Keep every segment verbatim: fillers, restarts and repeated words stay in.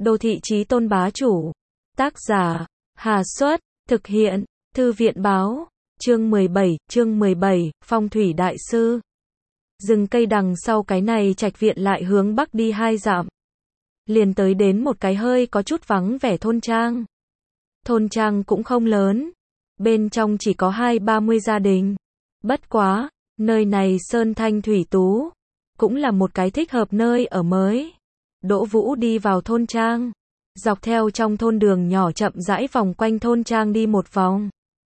Đô thị chí tôn bá chủ. Tác giả, Hà Xuất, thực hiện, Thư viện báo, chương mười bảy, chương mười bảy, Phong thủy đại sư. Rừng cây đằng sau cái này trạch viện lại hướng bắc đi hai dặm. Liền tới đến một cái hơi có chút vắng vẻ thôn trang. Thôn trang cũng không lớn. Bên trong chỉ có hai ba mươi gia đình. Bất quá, nơi này sơn thanh thủy tú. Cũng là một cái thích hợp nơi ở mới. Đỗ Vũ đi vào thôn trang. Dọc theo trong thôn đường nhỏ chậm rãi vòng quanh thôn trang đi một vòng.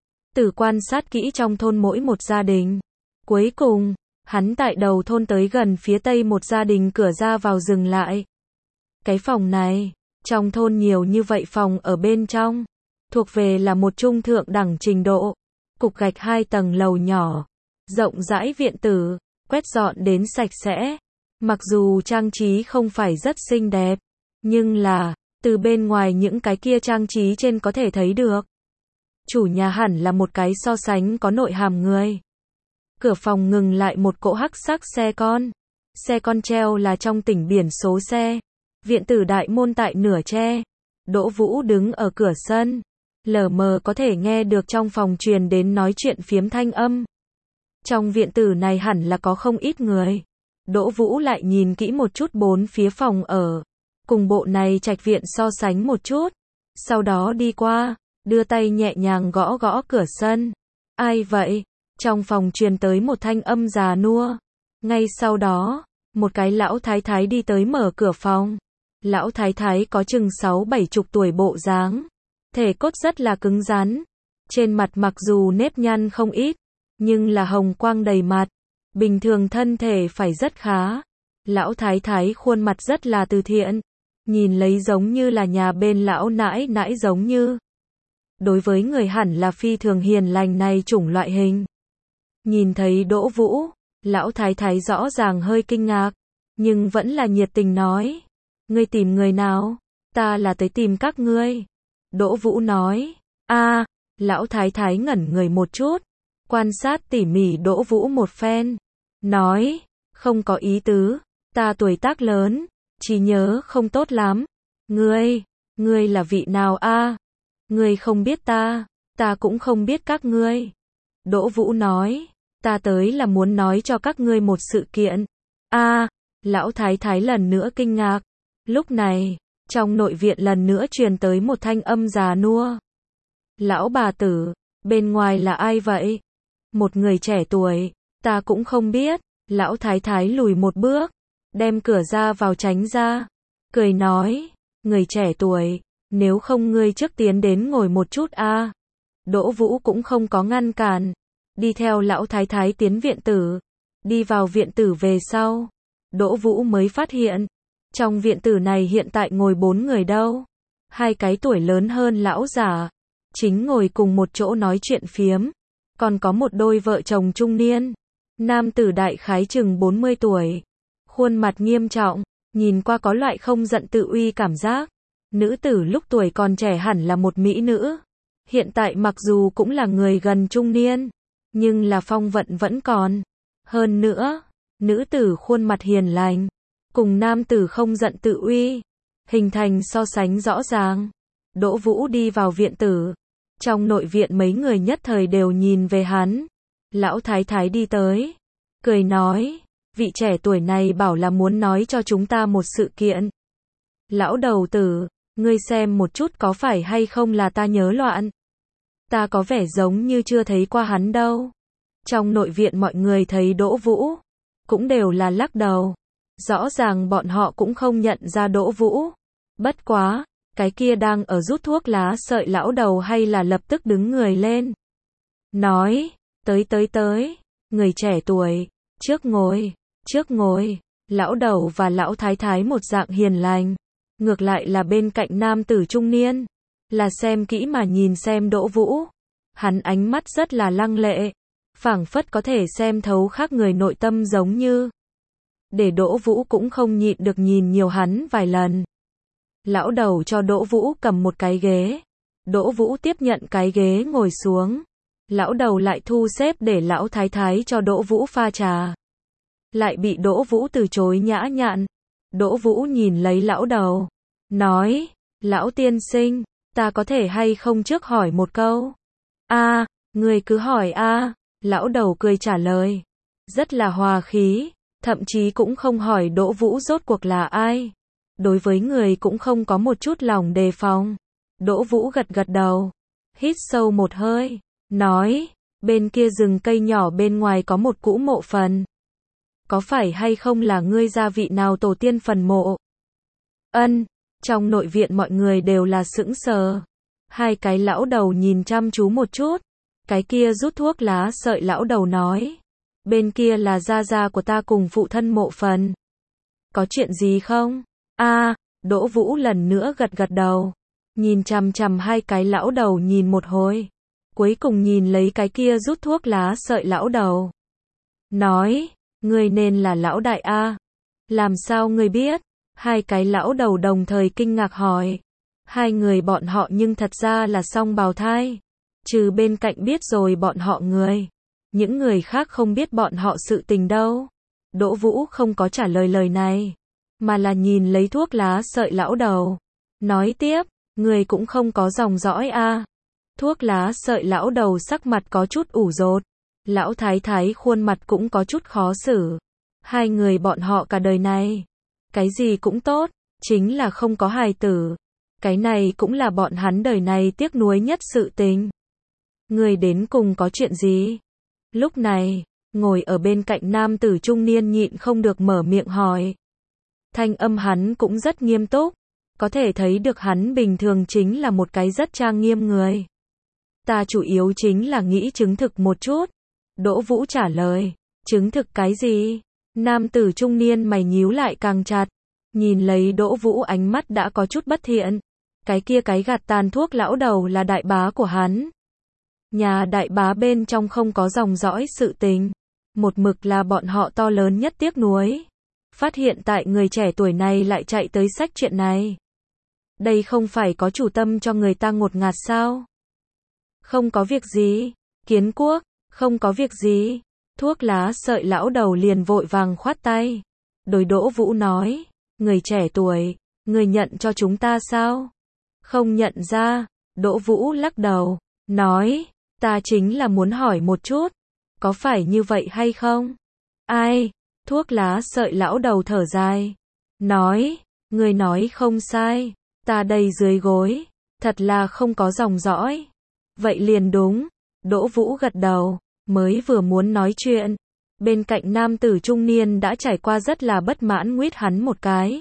Tử quan sát kỹ trong thôn mỗi một gia đình. Cuối cùng, hắn tại đầu thôn tới gần phía tây một gia đình cửa ra vào dừng lại. Cái phòng này, trong thôn nhiều như vậy phòng ở bên trong, thuộc về là một trung thượng đẳng trình độ. Cục gạch hai tầng lầu nhỏ, rộng rãi viện tử, quét dọn đến sạch sẽ. Mặc dù trang trí không phải rất xinh đẹp, nhưng là, từ bên ngoài những cái kia trang trí trên có thể thấy được. Chủ nhà hẳn là một cái so sánh có nội hàm người. Cửa phòng ngừng lại một cỗ hắc sắc xe con. Xe con treo là trong tỉnh biển số xe. Viện tử đại môn tại nửa tre. Đỗ Vũ đứng ở cửa sân. Lờ mờ có thể nghe được trong phòng truyền đến nói chuyện phiếm thanh âm. Trong viện tử này hẳn là có không ít người. Đỗ Vũ lại nhìn kỹ một chút bốn phía phòng ở. Cùng bộ này trạch viện so sánh một chút. Sau đó đi qua, đưa tay nhẹ nhàng gõ gõ cửa sân. Ai vậy? Trong phòng truyền tới một thanh âm già nua. Ngay sau đó, một cái lão thái thái đi tới mở cửa phòng. Lão thái thái có chừng sáu bảy chục tuổi bộ dáng. Thể cốt rất là cứng rắn. Trên mặt mặc dù nếp nhăn không ít, nhưng là hồng quang đầy mặt. Bình thường thân thể phải rất khá. Lão thái thái khuôn mặt rất là từ thiện. Nhìn lấy giống như là nhà bên lão nãi nãi giống như. Đối với người hẳn là phi thường hiền lành này chủng loại hình. Nhìn thấy Đỗ Vũ, lão thái thái rõ ràng hơi kinh ngạc, nhưng vẫn là nhiệt tình nói. Ngươi tìm người nào? Ta là tới tìm các ngươi. Đỗ Vũ nói. A, lão thái thái ngẩn người một chút, quan sát tỉ mỉ Đỗ Vũ một phen. Nói, không có ý tứ, ta tuổi tác lớn, trí nhớ không tốt lắm. Ngươi, ngươi là vị nào a? Ngươi không biết ta, ta cũng không biết các ngươi. Đỗ Vũ nói, ta tới là muốn nói cho các ngươi một sự kiện. A, lão thái thái lần nữa kinh ngạc. Lúc này, trong nội viện lần nữa truyền tới một thanh âm già nua. Lão bà tử, bên ngoài là ai vậy? Một người trẻ tuổi, ta cũng không biết. Lão thái thái lùi một bước, đem cửa ra vào tránh ra, cười nói, người trẻ tuổi, nếu không ngươi trước tiến đến ngồi một chút a. Đỗ Vũ cũng không có ngăn cản, đi theo lão thái thái tiến viện tử. Đi vào viện tử về sau, Đỗ Vũ mới phát hiện, trong viện tử này hiện tại ngồi bốn người đâu. Hai cái tuổi lớn hơn lão giả, chính ngồi cùng một chỗ nói chuyện phiếm. Còn có một đôi vợ chồng trung niên. Nam tử đại khái chừng bốn mươi tuổi. Khuôn mặt nghiêm trọng, nhìn qua có loại không giận tự uy cảm giác. Nữ tử lúc tuổi còn trẻ hẳn là một mỹ nữ. Hiện tại mặc dù cũng là người gần trung niên, nhưng là phong vận vẫn còn. Hơn nữa, nữ tử khuôn mặt hiền lành, cùng nam tử không giận tự uy, hình thành so sánh rõ ràng. Đỗ Vũ đi vào viện tử. Trong nội viện mấy người nhất thời đều nhìn về hắn. Lão thái thái đi tới, cười nói, vị trẻ tuổi này bảo là muốn nói cho chúng ta một sự kiện. Lão đầu tử, ngươi xem một chút có phải hay không là ta nhớ loạn. Ta có vẻ giống như chưa thấy qua hắn đâu. Trong nội viện mọi người thấy Đỗ Vũ, cũng đều là lắc đầu. Rõ ràng bọn họ cũng không nhận ra Đỗ Vũ. Bất quá, cái kia đang ở rút thuốc lá sợi lão đầu hay là lập tức đứng người lên. Nói, tới tới tới, người trẻ tuổi, trước ngồi, trước ngồi. Lão đầu và lão thái thái một dạng hiền lành. Ngược lại là bên cạnh nam tử trung niên, là xem kỹ mà nhìn xem Đỗ Vũ. Hắn ánh mắt rất là lăng lệ, phảng phất có thể xem thấu khác người nội tâm giống như. Để Đỗ Vũ cũng không nhịn được nhìn nhiều hắn vài lần. Lão đầu cho Đỗ Vũ cầm một cái ghế. Đỗ Vũ tiếp nhận cái ghế ngồi xuống. Lão đầu lại thu xếp để lão thái thái cho Đỗ Vũ pha trà. Lại bị Đỗ Vũ từ chối nhã nhặn. Đỗ Vũ nhìn lấy lão đầu. nói, lão tiên sinh, ta có thể hay không trước hỏi một câu? A, người cứ hỏi a, lão đầu cười trả lời. Rất là hòa khí, thậm chí cũng không hỏi Đỗ Vũ rốt cuộc là ai. Đối với người cũng không có một chút lòng đề phòng. Đỗ Vũ gật gật đầu, hít sâu một hơi, nói, bên kia rừng cây nhỏ bên ngoài có một cũ mộ phần. Có phải hay không là ngươi gia vị nào tổ tiên phần mộ? Ân, trong nội viện mọi người đều là sững sờ. Hai cái lão đầu nhìn chăm chú một chút. Cái kia rút thuốc lá sợi lão đầu nói, bên kia là gia gia của ta cùng phụ thân mộ phần. Có chuyện gì không? A, Đỗ Vũ lần nữa gật gật đầu, nhìn chằm chằm hai cái lão đầu nhìn một hồi, cuối cùng nhìn lấy cái kia rút thuốc lá sợi lão đầu. Nói, ngươi nên là lão đại A. Làm sao ngươi biết? Hai cái lão đầu đồng thời kinh ngạc hỏi. Hai người bọn họ nhưng thật ra là song bào thai. Trừ bên cạnh biết rồi bọn họ người. Những người khác không biết bọn họ sự tình đâu. Đỗ Vũ không có trả lời lời này, mà là nhìn lấy thuốc lá sợi lão đầu. Nói tiếp, người cũng không có dòng dõi a. Thuốc lá sợi lão đầu sắc mặt có chút ủ rột. Lão thái thái khuôn mặt cũng có chút khó xử. Hai người bọn họ cả đời này, cái gì cũng tốt, chính là không có hài tử. Cái này cũng là bọn hắn đời này tiếc nuối nhất sự tình. Người đến cùng có chuyện gì? Lúc này, ngồi ở bên cạnh nam tử trung niên nhịn không được mở miệng hỏi. Thanh âm hắn cũng rất nghiêm túc, có thể thấy được hắn bình thường chính là một cái rất trang nghiêm người. Ta chủ yếu chính là nghĩ chứng thực một chút. Đỗ Vũ trả lời, chứng thực cái gì? Nam tử trung niên mày nhíu lại càng chặt, nhìn lấy Đỗ Vũ ánh mắt đã có chút bất thiện. Cái kia cái gạt tàn thuốc lão đầu là đại bá của hắn. Nhà đại bá bên trong không có dòng dõi sự tình, một mực là bọn họ to lớn nhất tiếc nuối. Phát hiện tại người trẻ tuổi này lại chạy tới sách chuyện này. Đây không phải có chủ tâm cho người ta ngột ngạt sao? Không có việc gì, Kiến Quốc, không có việc gì. Thuốc lá sợi lão đầu liền vội vàng khoát tay. Đối Đỗ Vũ nói, người trẻ tuổi, người nhận cho chúng ta sao? Không nhận ra. Đỗ Vũ lắc đầu, nói, ta chính là muốn hỏi một chút, có phải như vậy hay không? Ai? Thuốc lá sợi lão đầu thở dài, nói, người nói không sai, ta đây dưới gối, thật là không có dòng dõi. Vậy liền đúng. Đỗ Vũ gật đầu, mới vừa muốn nói chuyện, bên cạnh nam tử trung niên đã trải qua rất là bất mãn nguyết hắn một cái.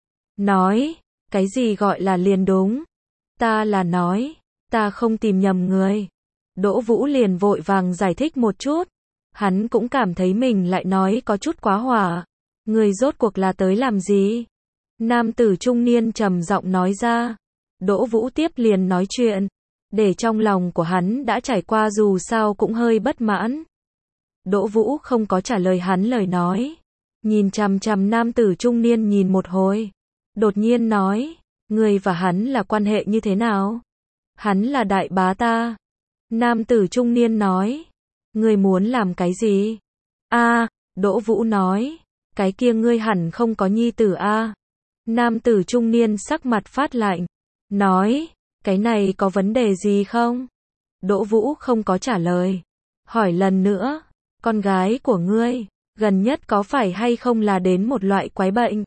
Nói, cái gì gọi là liền đúng? Ta là nói, ta không tìm nhầm người. Đỗ Vũ liền vội vàng giải thích một chút. Hắn cũng cảm thấy mình lại nói có chút quá hỏa. Người rốt cuộc là tới làm gì? Nam tử trung niên trầm giọng nói ra. Đỗ Vũ tiếp liền nói chuyện, để trong lòng của hắn đã trải qua dù sao cũng hơi bất mãn. Đỗ Vũ không có trả lời hắn lời nói. Nhìn chằm chằm nam tử trung niên nhìn một hồi. Đột nhiên nói, người và hắn là quan hệ như thế nào? Hắn là đại bá ta. Nam tử trung niên nói, ngươi muốn làm cái gì? A, Đỗ Vũ nói, cái kia ngươi hẳn không có nhi tử a. Nam tử trung niên sắc mặt phát lạnh, nói, cái này có vấn đề gì không? Đỗ Vũ không có trả lời, hỏi lần nữa, con gái của ngươi, gần nhất có phải hay không là đến một loại quái bệnh?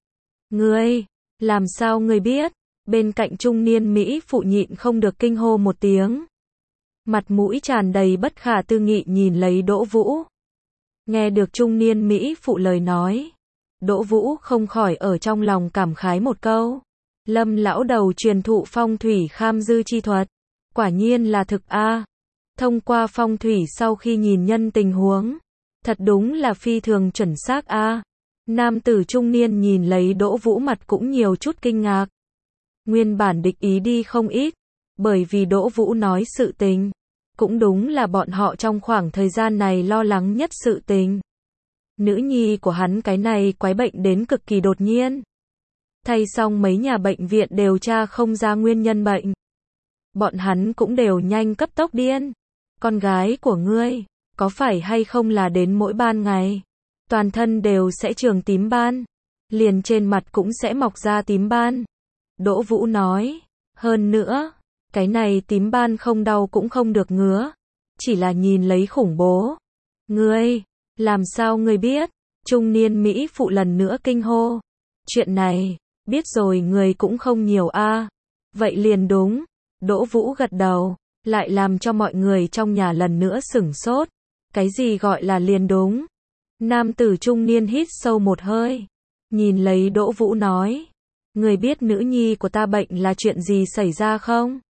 Ngươi, làm sao ngươi biết? Bên cạnh trung niên Mỹ phụ nhịn không được kinh hô một tiếng. Mặt mũi tràn đầy bất khả tư nghị nhìn lấy Đỗ Vũ. Nghe được trung niên Mỹ phụ lời nói, Đỗ Vũ không khỏi ở trong lòng cảm khái một câu. Lâm lão đầu truyền thụ phong thủy kham dư chi thuật. Quả nhiên là thực a. Thông qua phong thủy sau khi nhìn nhân tình huống, thật đúng là phi thường chuẩn xác a. Nam tử trung niên nhìn lấy Đỗ Vũ mặt cũng nhiều chút kinh ngạc. Nguyên bản địch ý đi không ít, bởi vì Đỗ Vũ nói sự tình, cũng đúng là bọn họ trong khoảng thời gian này lo lắng nhất sự tình. Nữ nhi của hắn cái này quái bệnh đến cực kỳ đột nhiên. Thay xong mấy nhà bệnh viện đều tra không ra nguyên nhân bệnh. Bọn hắn cũng đều nhanh cấp tốc điên. Con gái của ngươi, có phải hay không là đến mỗi ban ngày, toàn thân đều sẽ trường tím ban, liền trên mặt cũng sẽ mọc ra tím ban. Đỗ Vũ nói. Hơn nữa, cái này tím ban không đau cũng không được ngứa. Chỉ là nhìn lấy khủng bố. Ngươi, làm sao ngươi biết? Trung niên Mỹ phụ lần nữa kinh hô. Chuyện này, biết rồi người cũng không nhiều a. Vậy liền đúng. Đỗ Vũ gật đầu, lại làm cho mọi người trong nhà lần nữa sửng sốt. Cái gì gọi là liền đúng? Nam tử trung niên hít sâu một hơi, nhìn lấy Đỗ Vũ nói. Người biết nữ nhi của ta bệnh là chuyện gì xảy ra không?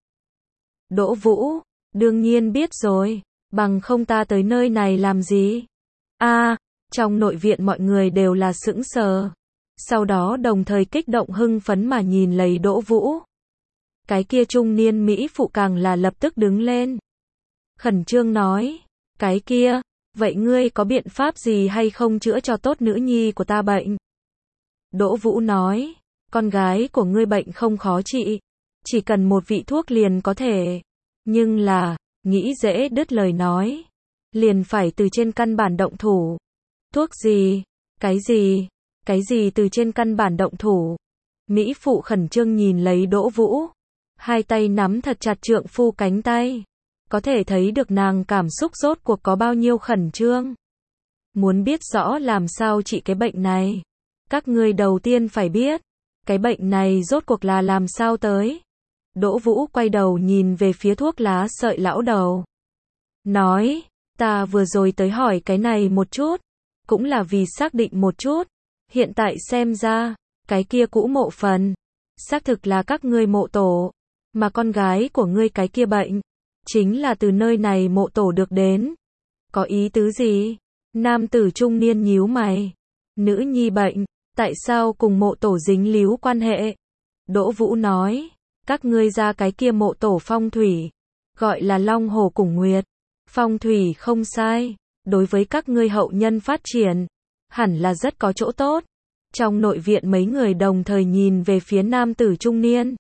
Đỗ Vũ, đương nhiên biết rồi, bằng không ta tới nơi này làm gì? A, trong nội viện mọi người đều là sững sờ. Sau đó đồng thời kích động hưng phấn mà nhìn lấy Đỗ Vũ. Cái kia trung niên Mỹ phụ càng là lập tức đứng lên. Khẩn trương nói, cái kia, vậy ngươi có biện pháp gì hay không chữa cho tốt nữ nhi của ta bệnh? Đỗ Vũ nói, con gái của ngươi bệnh không khó trị, chỉ cần một vị thuốc liền có thể. Nhưng là, nghĩ dễ đứt lời nói, liền phải từ trên căn bản động thủ. Thuốc gì? Cái gì? Cái gì từ trên căn bản động thủ? Mỹ phụ khẩn trương nhìn lấy Đỗ Vũ, hai tay nắm thật chặt trượng phu cánh tay. Có thể thấy được nàng cảm xúc rốt cuộc có bao nhiêu khẩn trương. Muốn biết rõ làm sao trị cái bệnh này, các ngươi đầu tiên phải biết, cái bệnh này rốt cuộc là làm sao tới. Đỗ Vũ quay đầu nhìn về phía thuốc lá sợi lão đầu. Nói, ta vừa rồi tới hỏi cái này một chút, cũng là vì xác định một chút. Hiện tại xem ra, cái kia cũ mộ phần, xác thực là các ngươi mộ tổ, mà con gái của ngươi cái kia bệnh, chính là từ nơi này mộ tổ được đến. Có ý tứ gì? Nam tử trung niên nhíu mày. Nữ nhi bệnh, tại sao cùng mộ tổ dính líu quan hệ? Đỗ Vũ nói, các ngươi ra cái kia mộ tổ phong thủy, gọi là Long Hồ Cùng Nguyệt. Phong thủy không sai, đối với các ngươi hậu nhân phát triển, hẳn là rất có chỗ tốt. Trong nội viện mấy người đồng thời nhìn về phía nam tử trung niên.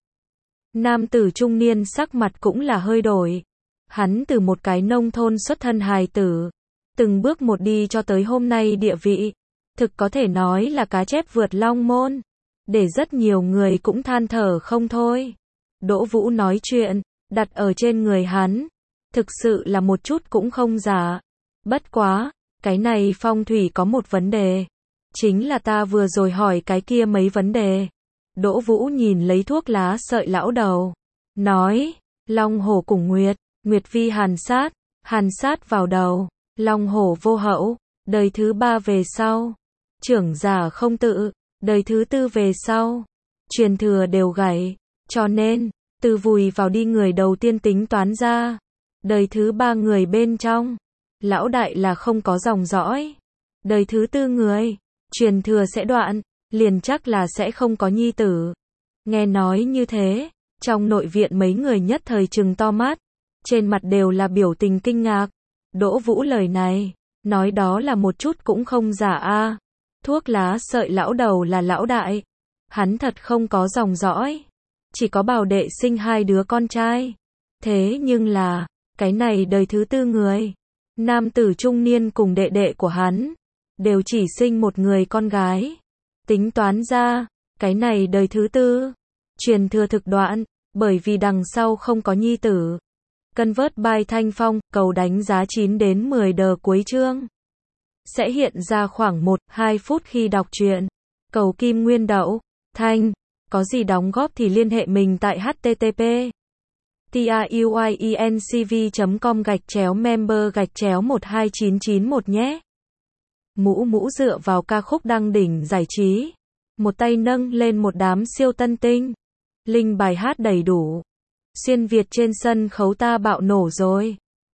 Nam tử trung niên sắc mặt cũng là hơi đổi. Hắn từ một cái nông thôn xuất thân hài tử, từng bước một đi cho tới hôm nay địa vị, thực có thể nói là cá chép vượt long môn, để rất nhiều người cũng than thở không thôi. Đỗ Vũ nói chuyện, đặt ở trên người hắn, thực sự là một chút cũng không giả. Bất quá, cái này phong thủy có một vấn đề, chính là ta vừa rồi hỏi cái kia mấy vấn đề. Đỗ Vũ nhìn lấy thuốc lá sợi lão đầu, nói, Long Hổ Cùng Nguyệt, Nguyệt vi hàn sát, hàn sát vào đầu, Long Hổ vô hậu, đời thứ ba về sau, trưởng giả không tự, đời thứ tư về sau, truyền thừa đều gãy, cho nên, từ vùi vào đi người đầu tiên tính toán ra, đời thứ ba người bên trong, lão đại là không có dòng dõi, đời thứ tư người, truyền thừa sẽ đoạn, liền chắc là sẽ không có nhi tử. Nghe nói như thế, trong nội viện mấy người nhất thời trừng to mắt, trên mặt đều là biểu tình kinh ngạc. Đỗ Vũ lời này, nói đó là một chút cũng không giả a. Thuốc lá sợi lão đầu là lão đại, hắn thật không có dòng dõi, chỉ có bảo đệ sinh hai đứa con trai. Thế nhưng là, cái này đời thứ tư người, nam tử trung niên cùng đệ đệ của hắn, đều chỉ sinh một người con gái. Tính toán ra, cái này đời thứ tư, truyền thừa thực đoạn, bởi vì đằng sau không có nhi tử. Convert by Thanh Phong, cầu đánh giá chín đến mười đờ cuối chương. Sẽ hiện ra khoảng một đến hai phút khi đọc truyện. Cầu kim nguyên đậu, Thanh, có gì đóng góp thì liên hệ mình tại http truyencv chấm com gạch chéo member gạch chéo một hai chín chín một nhé. Mũ mũ dựa vào ca khúc đăng đỉnh giải trí, một tay nâng lên một đám siêu tân tinh. Linh bài hát đầy đủ. Xuyên Việt trên sân khấu ta bạo nổ rồi.